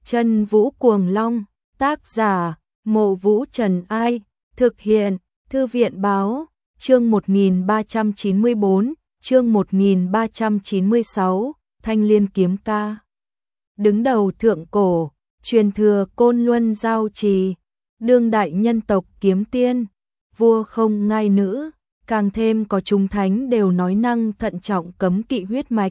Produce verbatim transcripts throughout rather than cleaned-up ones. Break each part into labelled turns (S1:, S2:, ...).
S1: Chân Vũ Cuồng Long, tác giả, Mộ Vũ Trần Ai, thực hiện, Thư viện Báo, chương một nghìn ba trăm chín mươi bốn, chương một nghìn ba trăm chín mươi sáu, Thanh Liên Kiếm Ca. Đứng đầu thượng cổ, truyền thừa Côn Luân Giao Trì, đương đại nhân tộc kiếm tiên, vua không ngai nữ, càng thêm có chúng thánh đều nói năng thận trọng cấm kỵ huyết mạch.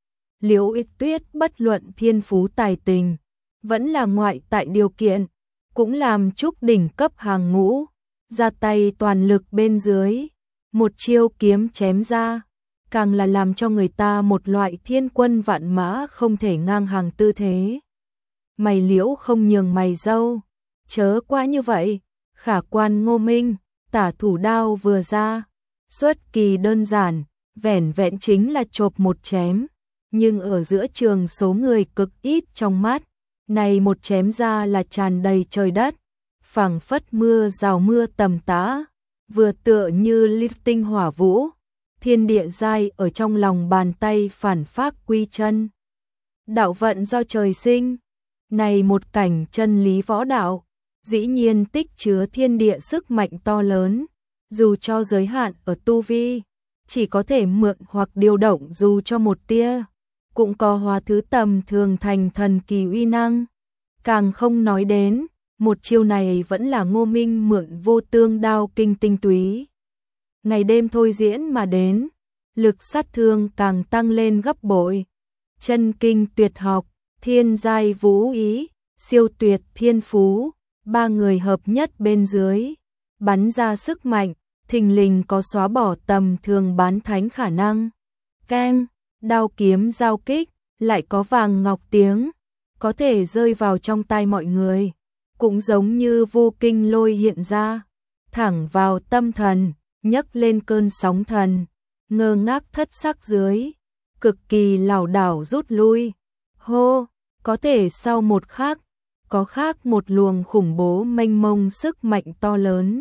S1: Liễu Yết Tuyết bất luận thiên phú tài tình, vẫn là ngoại tại điều kiện, cũng làm trúc đỉnh cấp hàng ngũ, ra tay toàn lực bên dưới, một chiêu kiếm chém ra, càng là làm cho người ta một loại thiên quân vạn mã không thể ngang hàng tư thế. Mày Liễu không nhường mày dâu, chớ qua như vậy, khả quan Ngô Minh, tả thủ đao vừa ra, xuất kỳ đơn giản, vẻn vẹn chính là chộp một chém, nhưng ở giữa trường số người cực ít trong mắt, này một chém ra là tràn đầy trời đất, phảng phất mưa rào mưa tầm tã, vừa tựa như ly tinh hỏa vũ, thiên địa giai ở trong lòng bàn tay phản phác quy chân. Đạo vận do trời sinh, này một cảnh chân lý võ đạo, dĩ nhiên tích chứa thiên địa sức mạnh to lớn, dù cho giới hạn ở tu vi, chỉ có thể mượn hoặc điều động dù cho một tia, cũng có hóa thứ tầm thường thành thần kỳ uy năng. Càng không nói đến, một chiêu này vẫn là Ngô Minh mượn vô tương đao kinh tinh túy. Ngày đêm thôi diễn mà đến, lực sát thương càng tăng lên gấp bội. Chân kinh tuyệt học, thiên giai vũ ý, siêu tuyệt thiên phú, ba người hợp nhất bên dưới, bắn ra sức mạnh, thình lình có xóa bỏ tầm thường bán thánh khả năng. Keng, đao kiếm giao kích, lại có vàng ngọc tiếng, có thể rơi vào trong tai mọi người, cũng giống như vô kinh lôi hiện ra, thẳng vào tâm thần, nhấc lên cơn sóng thần, ngơ ngác thất sắc dưới, cực kỳ lảo đảo rút lui. Hô, có thể sau một khắc, có khác một luồng khủng bố mênh mông sức mạnh to lớn,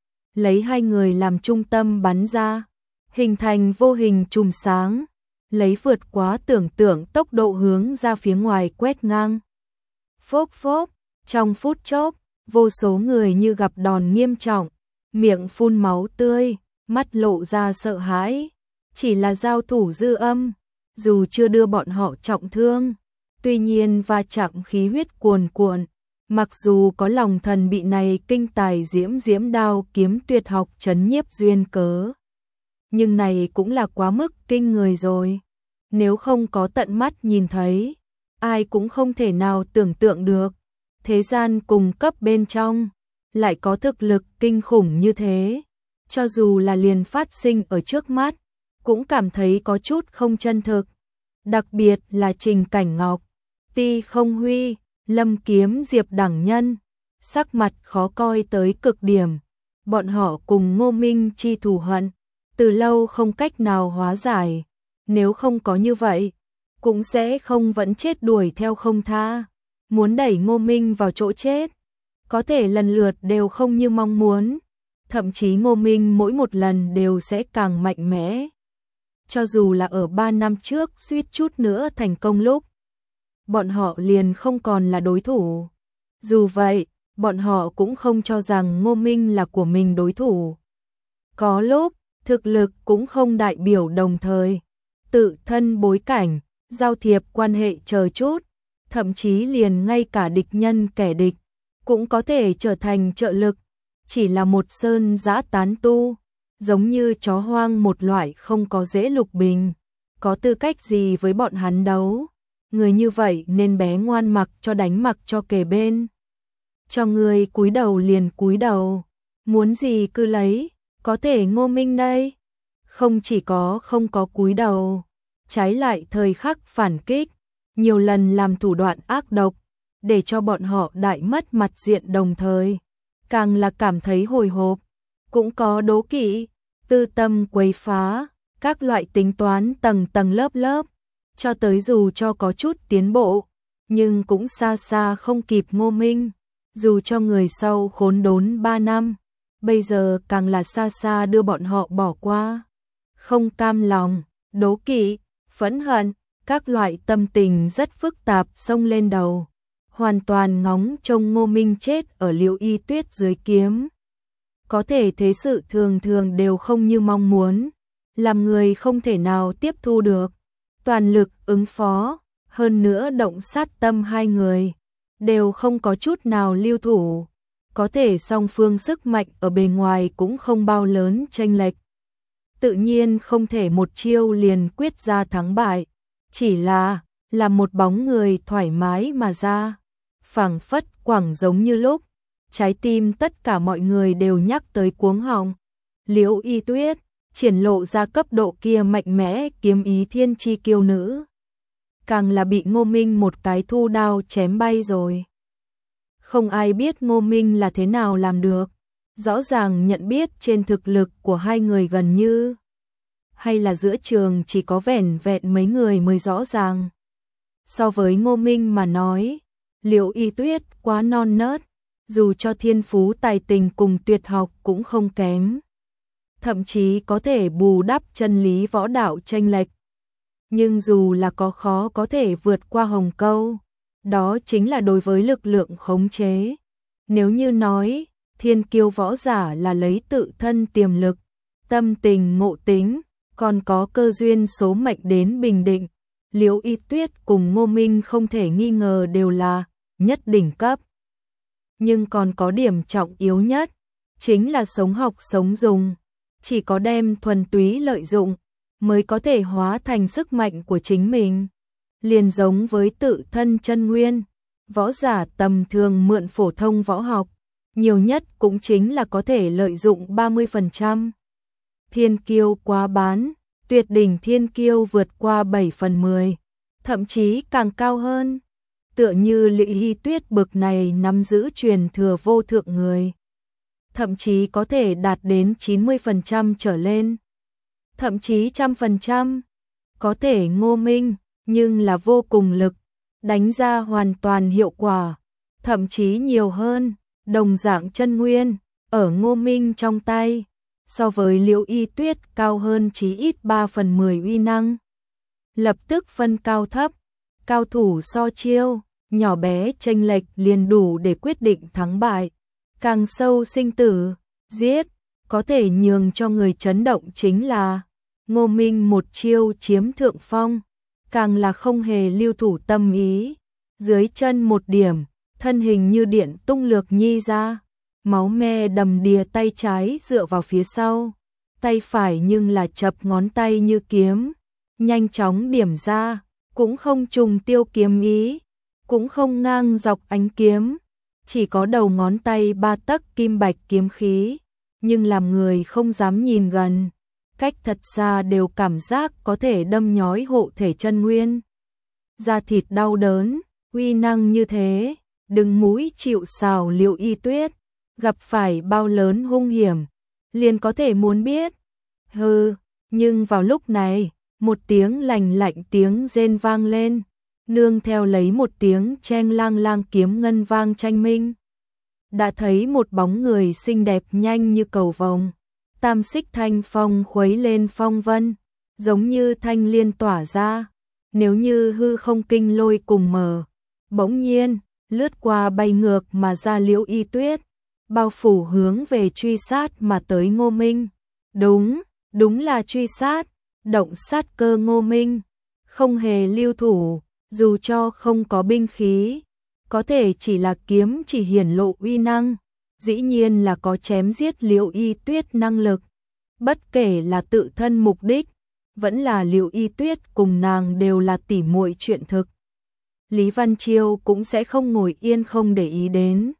S1: lấy hai người làm trung tâm bắn ra, hình thành vô hình chùm sáng, lấy vượt quá tưởng tượng tốc độ hướng ra phía ngoài quét ngang. Phốc phốc, trong phút chốc, vô số người như gặp đòn nghiêm trọng, miệng phun máu tươi, mắt lộ ra sợ hãi, chỉ là giao thủ dư âm, dù chưa đưa bọn họ trọng thương, tuy nhiên va chạm khí huyết cuồn cuộn, mặc dù có lòng thần bị này kinh tài diễm diễm đao kiếm tuyệt học trấn nhiếp duyên cớ, nhưng này cũng là quá mức kinh người rồi, nếu không có tận mắt nhìn thấy, ai cũng không thể nào tưởng tượng được, thế gian cùng cấp bên trong, lại có thực lực kinh khủng như thế, cho dù là liền phát sinh ở trước mắt, cũng cảm thấy có chút không chân thực, đặc biệt là Trình Cảnh Ngọc, Ti Không Huy, Lâm Kiếm Diệp đẳng nhân, sắc mặt khó coi tới cực điểm, bọn họ cùng Ngô Minh chi thù hận, từ lâu không cách nào hóa giải, nếu không có như vậy, cũng sẽ không vẫn chết đuổi theo không tha, muốn đẩy Ngô Minh vào chỗ chết, có thể lần lượt đều không như mong muốn, thậm chí Ngô Minh mỗi một lần đều sẽ càng mạnh mẽ. Cho dù là ở ba năm trước suýt chút nữa thành công lúc, bọn họ liền không còn là đối thủ. Dù vậy, bọn họ cũng không cho rằng Ngô Minh là của mình đối thủ. Có lúc, thực lực cũng không đại biểu đồng thời, tự thân bối cảnh, giao thiệp quan hệ chờ chút, thậm chí liền ngay cả địch nhân kẻ địch, cũng có thể trở thành trợ lực, chỉ là một sơn giã tán tu, giống như chó hoang một loại không có dễ lục bình, có tư cách gì với bọn hắn đấu, người như vậy nên bé ngoan mặc cho đánh mặc cho kề bên. Cho người cúi đầu liền cúi đầu, muốn gì cứ lấy, có thể Ngô Minh đây, không chỉ có không có cúi đầu, trái lại thời khắc phản kích, nhiều lần làm thủ đoạn ác độc, để cho bọn họ đại mất mặt diện đồng thời, càng là cảm thấy hồi hộp, cũng có đố kỵ, tư tâm quấy phá, các loại tính toán tầng tầng lớp lớp, cho tới dù cho có chút tiến bộ, nhưng cũng xa xa không kịp Ngô Minh, dù cho người sau khốn đốn ba năm, bây giờ càng là xa xa đưa bọn họ bỏ qua. Không cam lòng, đố kỵ, phẫn hận, các loại tâm tình rất phức tạp xông lên đầu, hoàn toàn ngóng trông Ngô Minh chết ở Liễu Y Tuyết dưới kiếm. Có thể thế sự thường thường đều không như mong muốn, làm người không thể nào tiếp thu được, toàn lực ứng phó, hơn nữa động sát tâm hai người, đều không có chút nào lưu thủ, có thể song phương sức mạnh ở bề ngoài cũng không bao lớn chênh lệch. Tự nhiên không thể một chiêu liền quyết ra thắng bại, chỉ là, là một bóng người thoải mái mà ra, phảng phất quẳng giống như lúc, trái tim tất cả mọi người đều nhắc tới cuống họng. Liễu Y Tuyết triển lộ ra cấp độ kia mạnh mẽ kiếm ý thiên chi kiêu nữ, càng là bị Ngô Minh một cái thu đao chém bay rồi. Không ai biết Ngô Minh là thế nào làm được, rõ ràng nhận biết trên thực lực của hai người gần như, hay là giữa trường chỉ có vẻn vẹn mấy người mới rõ ràng. So với Ngô Minh mà nói, Liễu Y Tuyết quá non nớt, dù cho thiên phú tài tình cùng tuyệt học cũng không kém, thậm chí có thể bù đắp chân lý võ đạo chênh lệch. Nhưng dù là có khó có thể vượt qua hồng câu, đó chính là đối với lực lượng khống chế. Nếu như nói, thiên kiêu võ giả là lấy tự thân tiềm lực, tâm tình ngộ tính, còn có cơ duyên số mệnh đến bình định, Liễu Y Tuyết cùng Ngô Minh không thể nghi ngờ đều là nhất đỉnh cấp. Nhưng còn có điểm trọng yếu nhất, chính là sống học sống dùng, chỉ có đem thuần túy lợi dụng, mới có thể hóa thành sức mạnh của chính mình. Liền giống với tự thân chân nguyên, võ giả tầm thường mượn phổ thông võ học, nhiều nhất cũng chính là có thể lợi dụng ba mươi phần trăm. Thiên kiêu quá bán, tuyệt đỉnh thiên kiêu vượt qua bảy phần mười, thậm chí càng cao hơn. Tựa như Liễu Y Tuyết bực này nắm giữ truyền thừa vô thượng người, thậm chí có thể đạt đến chín mươi phần trăm trở lên, thậm chí một trăm phần trăm. Có thể Ngô Minh, nhưng là vô cùng lực, đánh ra hoàn toàn hiệu quả, thậm chí nhiều hơn, đồng dạng chân nguyên, ở Ngô Minh trong tay, so với Liễu Y Tuyết cao hơn chí ít ba phần mười uy năng. Lập tức phân cao thấp, cao thủ so chiêu, nhỏ bé chênh lệch liền đủ để quyết định thắng bại, càng sâu sinh tử, giết, có thể nhường cho người chấn động chính là Ngô Minh một chiêu chiếm thượng phong, càng là không hề lưu thủ tâm ý, dưới chân một điểm, thân hình như điện tung lược nhi ra, máu me đầm đìa, tay trái dựa vào phía sau, tay phải nhưng là chập ngón tay như kiếm, nhanh chóng điểm ra, cũng không trùng tiêu kiếm ý, cũng không ngang dọc ánh kiếm, chỉ có đầu ngón tay ba tấc kim bạch kiếm khí, nhưng làm người không dám nhìn gần, cách thật xa đều cảm giác có thể đâm nhói hộ thể chân nguyên. Da thịt đau đớn, uy năng như thế, đừng mũi chịu sào Liễu Y Tuyết, gặp phải bao lớn hung hiểm, liền có thể muốn biết. Hừ, nhưng vào lúc này, một tiếng lành lạnh tiếng rên vang lên, nương theo lấy một tiếng cheng lang lang kiếm ngân vang tranh minh. Đã thấy một bóng người xinh đẹp nhanh như cầu vồng, tam xích thanh phong khuấy lên phong vân, giống như thanh liên tỏa ra, nếu như hư không kinh lôi cùng mở, bỗng nhiên, lướt qua bay ngược mà ra Liễu Y Tuyết, bao phủ hướng về truy sát mà tới Ngô Minh. Đúng, đúng là truy sát, động sát cơ Ngô Minh, không hề lưu thủ, dù cho không có binh khí, có thể chỉ là kiếm chỉ hiển lộ uy năng, dĩ nhiên là có chém giết Liễu Y Tuyết năng lực. Bất kể là tự thân mục đích, vẫn là Liễu Y Tuyết cùng nàng đều là tỉ muội chuyện thực, Lý Văn Chiêu cũng sẽ không ngồi yên không để ý đến.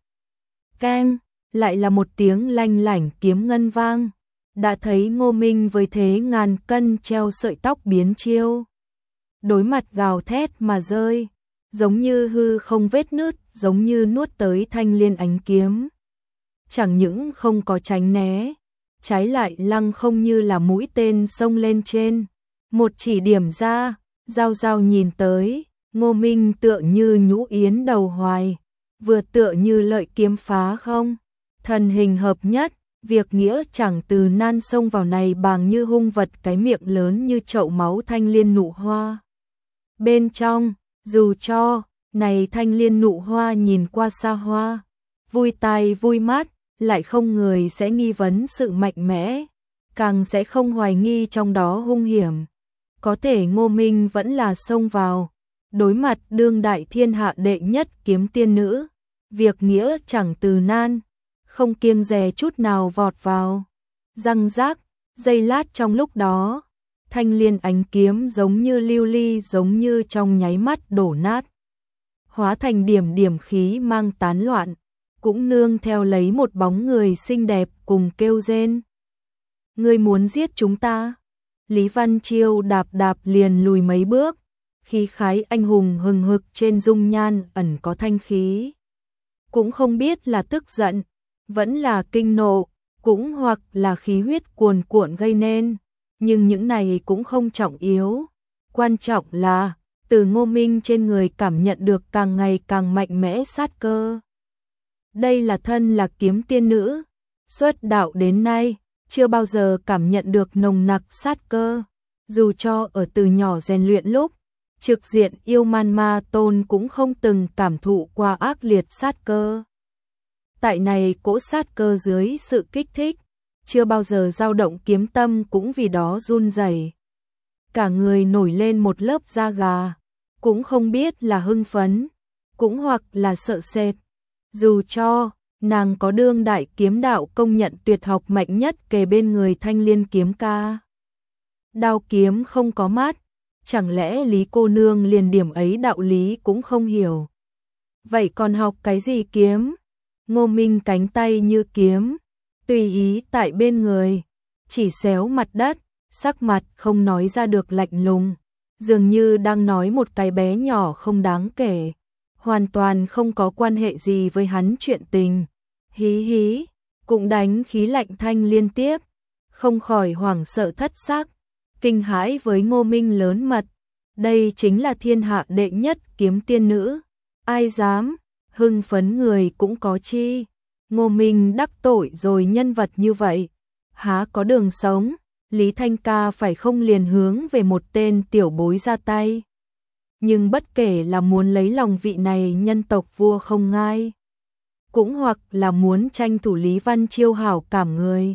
S1: Keng, lại là một tiếng lanh lảnh kiếm ngân vang, đã thấy Ngô Minh với thế ngàn cân treo sợi tóc biến chiêu, đối mặt gào thét mà rơi, giống như hư không vết nứt, giống như nuốt tới thanh liên ánh kiếm. Chẳng những không có tránh né, trái lại lăng không như là mũi tên xông lên trên, một chỉ điểm ra, giao giao nhìn tới, Ngô Minh tựa như nhũ yến đầu hoài, vừa tựa như lợi kiếm phá không, thần hình hợp nhất, việc nghĩa chẳng từ nan xông vào này bàng như hung vật, cái miệng lớn như chậu máu thanh liên nụ hoa. Bên trong, dù cho Này thanh liên nụ hoa nhìn qua xa hoa, vui tai vui mắt, lại không người sẽ nghi vấn sự mạnh mẽ, càng sẽ không hoài nghi trong đó hung hiểm. Có thể Ngô Minh vẫn là xông vào, đối mặt đương đại thiên hạ đệ nhất kiếm tiên nữ, việc nghĩa chẳng từ nan, không kiêng dè chút nào vọt vào. Răng rác, giây lát trong lúc đó, thanh liên ánh kiếm giống như lưu ly giống như trong nháy mắt đổ nát. Hóa thành điểm điểm khí mang tán loạn, cũng nương theo lấy một bóng người xinh đẹp cùng kêu rên. Ngươi muốn giết chúng ta? Lý Văn Chiêu đạp đạp liền lùi mấy bước, khí khái anh hùng hừng hực trên dung nhan ẩn có thanh khí. Cũng không biết là tức giận, vẫn là kinh nộ, cũng hoặc là khí huyết cuồn cuộn gây nên, nhưng những này cũng không trọng yếu. Quan trọng là, từ Ngô Minh trên người cảm nhận được càng ngày càng mạnh mẽ sát cơ. Đây là thân là kiếm tiên nữ, xuất đạo đến nay, chưa bao giờ cảm nhận được nồng nặc sát cơ, dù cho ở từ nhỏ rèn luyện lúc, trực diện yêu man ma tôn cũng không từng cảm thụ qua ác liệt sát cơ. Tại này cỗ sát cơ dưới sự kích thích, chưa bao giờ dao động kiếm tâm cũng vì đó run rẩy. Cả người nổi lên một lớp da gà, cũng không biết là hưng phấn, cũng hoặc là sợ sệt. Dù cho nàng có đương đại kiếm đạo công nhận tuyệt học mạnh nhất kề bên người thanh liên kiếm ca. Đao kiếm không có mắt, chẳng lẽ Lý cô nương liền điểm ấy đạo lý cũng không hiểu. Vậy còn học cái gì kiếm? Ngô Minh cánh tay như kiếm, tùy ý tại bên người, chỉ xéo mặt đất, sắc mặt không nói ra được lạnh lùng, dường như đang nói một cái bé nhỏ không đáng kể, hoàn toàn không có quan hệ gì với hắn chuyện tình. Hí hí, cũng đánh khí lạnh thanh liên tiếp, không khỏi hoảng sợ thất sắc, kinh hãi với Ngô Minh lớn mật. Đây chính là thiên hạ đệ nhất kiếm tiên nữ, ai dám, hưng phấn người cũng có chi. Ngô Minh đắc tội rồi nhân vật như vậy, há có đường sống, Lý Thanh ca phải không liền hướng về một tên tiểu bối ra tay. Nhưng bất kể là muốn lấy lòng vị này nhân tộc vua không ngai, cũng hoặc là muốn tranh thủ Lý Văn Chiêu hảo cảm người,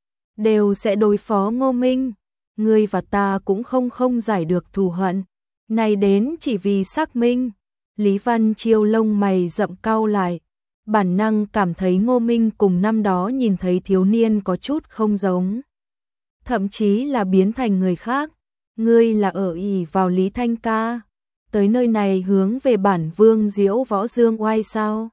S1: đều sẽ đối phó Ngô Minh. Ngươi và ta cũng không không giải được thù hận, này đến chỉ vì xác minh. Lý Văn Chiêu lông mày rậm cau lại, bản năng cảm thấy Ngô Minh cùng năm đó nhìn thấy thiếu niên có chút không giống, thậm chí là biến thành người khác. Ngươi là ở ỷ vào Lý Thanh ca, tới nơi này hướng về bản vương diễu võ dương oai sao?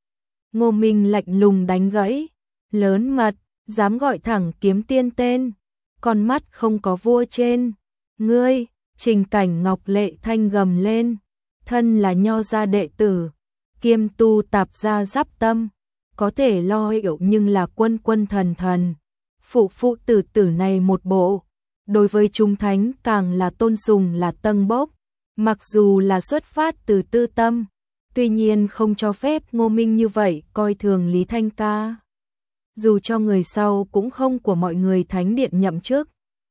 S1: Ngô Minh lạnh lùng đánh gãy, lớn mật, dám gọi thẳng kiếm tiên tên, con mắt không có vua trên. Ngươi, Trình Cảnh Ngọc lệ thanh gầm lên, thân là nho gia đệ tử, kiêm tu tạp gia giáp tâm, có thể lo hiểu nhưng là quân quân thần thần, phụ phụ tử tử này một bộ, đối với chúng thánh càng là tôn sùng là tâng bốc, mặc dù là xuất phát từ tư tâm, tuy nhiên không cho phép Ngô Minh như vậy coi thường Lý Thanh ca. Dù cho người sau cũng không của mọi người thánh điện nhậm chức,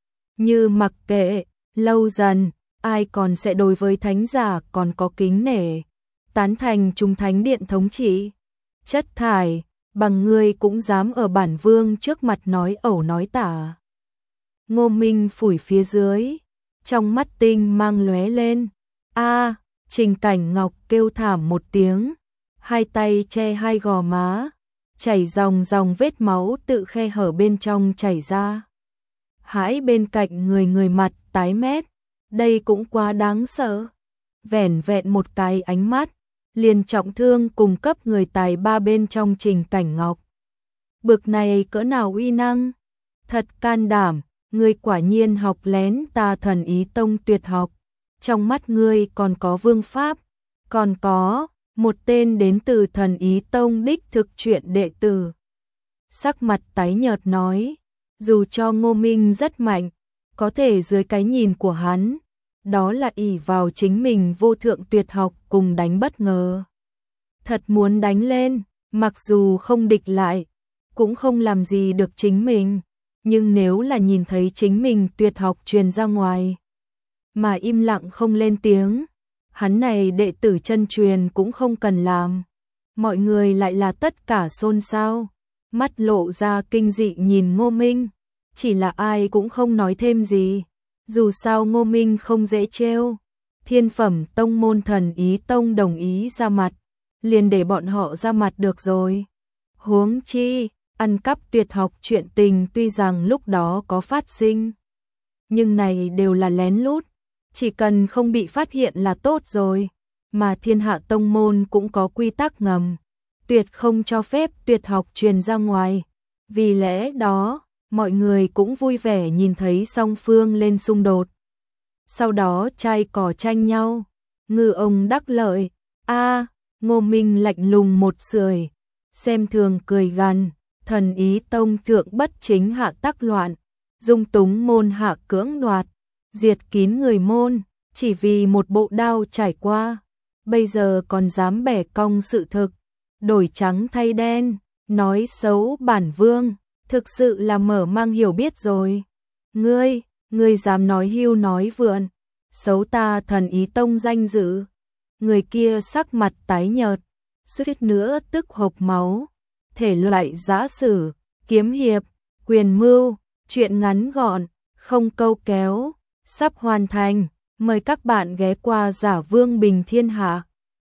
S1: như mặc kệ, lâu dần, ai còn sẽ đối với thánh giả còn có kính nể, tán thành chúng thánh điện thống trị. Chất thải, bằng ngươi cũng dám ở bản vương trước mặt nói ẩu nói tả. Ngô Minh phủi phía dưới, trong mắt tinh mang lóe lên. A, Trình Cảnh Ngọc kêu thảm một tiếng, hai tay che hai gò má, chảy dòng dòng vết máu tự khe hở bên trong chảy ra. Hãi bên cạnh người người mặt tái mét, đây cũng quá đáng sợ. Vẻn vẹn một cái ánh mắt, liền trọng thương cùng cấp người tài ba bên trong Trình Cảnh Ngọc. Bực này cỡ nào uy năng, thật can đảm, ngươi quả nhiên học lén ta Thần Ý Tông tuyệt học. Trong mắt ngươi còn có vương pháp, còn có một tên đến từ Thần Ý Tông đích thực chuyện đệ tử. Sắc mặt tái nhợt nói, dù cho Ngô Minh rất mạnh, có thể dưới cái nhìn của hắn, đó là ỷ vào chính mình vô thượng tuyệt học cùng đánh bất ngờ. Thật muốn đánh lên, mặc dù không địch lại, cũng không làm gì được chính mình, nhưng nếu là nhìn thấy chính mình tuyệt học truyền ra ngoài, mà im lặng không lên tiếng, hắn này đệ tử chân truyền cũng không cần làm. Mọi người lại là tất cả xôn xao, mắt lộ ra kinh dị nhìn Ngô Minh, chỉ là ai cũng không nói thêm gì, dù sao Ngô Minh không dễ trêu. Thiên phẩm tông môn Thần Ý Tông đồng ý ra mặt, liền để bọn họ ra mặt được rồi. Huống chi, ăn cắp tuyệt học chuyện tình tuy rằng lúc đó có phát sinh, nhưng này đều là lén lút, chỉ cần không bị phát hiện là tốt rồi. Mà Thiên Hạ tông môn cũng có quy tắc ngầm, tuyệt không cho phép tuyệt học truyền ra ngoài. Vì lẽ đó, mọi người cũng vui vẻ nhìn thấy song phương lên xung đột. Sau đó trai cỏ tranh nhau, ngư ông đắc lợi. A, Ngô Minh lạnh lùng một sưởi, xem thường cười gằn, Thần Ý Tông thượng bất chính hạ tắc loạn, dung túng môn hạ cưỡng đoạt, diệt kín người môn, chỉ vì một bộ đao trải qua, bây giờ còn dám bẻ cong sự thực, đổi trắng thay đen, nói xấu bản vương, thực sự là mở mang hiểu biết rồi. Ngươi, ngươi dám nói hưu nói vượn, xấu ta Thần Ý Tông danh dự. Người kia sắc mặt tái nhợt, suýt nữa tức hộc máu. Thể loại giã sử, kiếm hiệp, quyền mưu, chuyện ngắn gọn, không câu kéo, sắp hoàn thành. Mời các bạn ghé qua Giả Vương Bình Thiên Hạ.